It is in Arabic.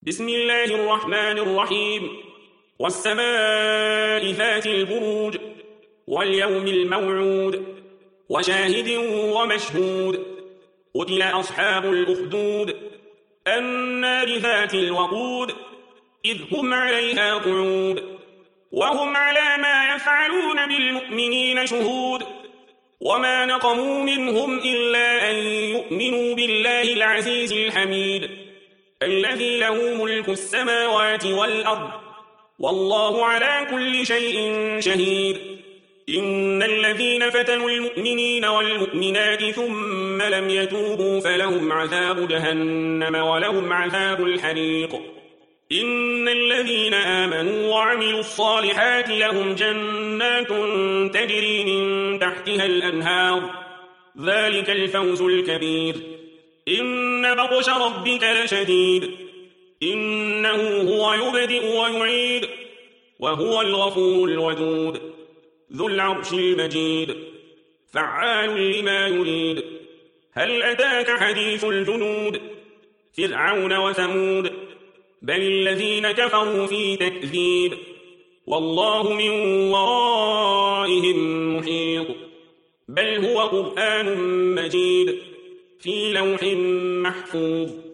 بسم الله الرحمن الرحيم والسماء ذات البروج واليوم الموعود وشاهد ومشهود قتل أصحاب الأخدود النار ذات الوقود إذ هم عليها قعود وهم على ما يفعلون بالمؤمنين شهود وما نقموا منهم إلا أن يؤمنوا بالله العزيز الحميد الذي له ملك السماوات والأرض والله على كل شيء شهيد إن الذين فتنوا المؤمنين والمؤمنات ثم لم يتوبوا فلهم عذاب جهنم ولهم عذاب الحريق إن الذين آمنوا وعملوا الصالحات لهم جنات تجري من تحتها الأنهار ذلك الفوز الكبير إن بطش ربك لشديد إنه هو يبدئ ويعيد وهو الغفور الودود ذو العرش المجيد فعال لما يريد هل أتاك حديث الجنود فرعون وثمود بل الذين كفروا في تكذيب والله من ورائهم محيط بل هو قرآن مجيد في لوح محفوظ